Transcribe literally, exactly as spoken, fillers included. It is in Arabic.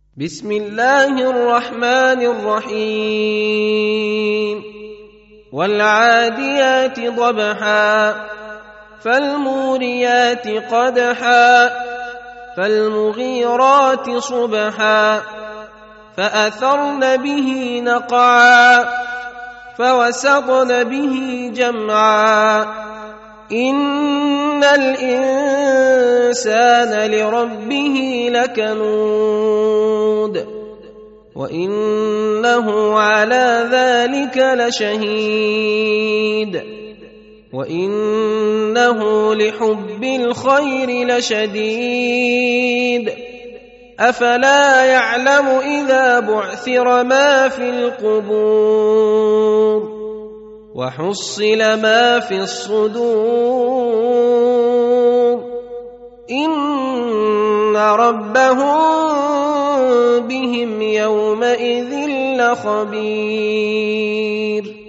بسم الله الرحمن الرحيم والعاديات ضبحا فالموريات قدحا فالمغيرات صبحا فأثرن به نقعا فوسطن به جمعا إن الإنسان لربه لكنود وإنه على ذلك لشهيد وإنه لحب الخير لشديد أفلا يعلم إذا بعثر ما في القبور وحصل ما في الصدور إن ربهم بهم يومئذ لخبير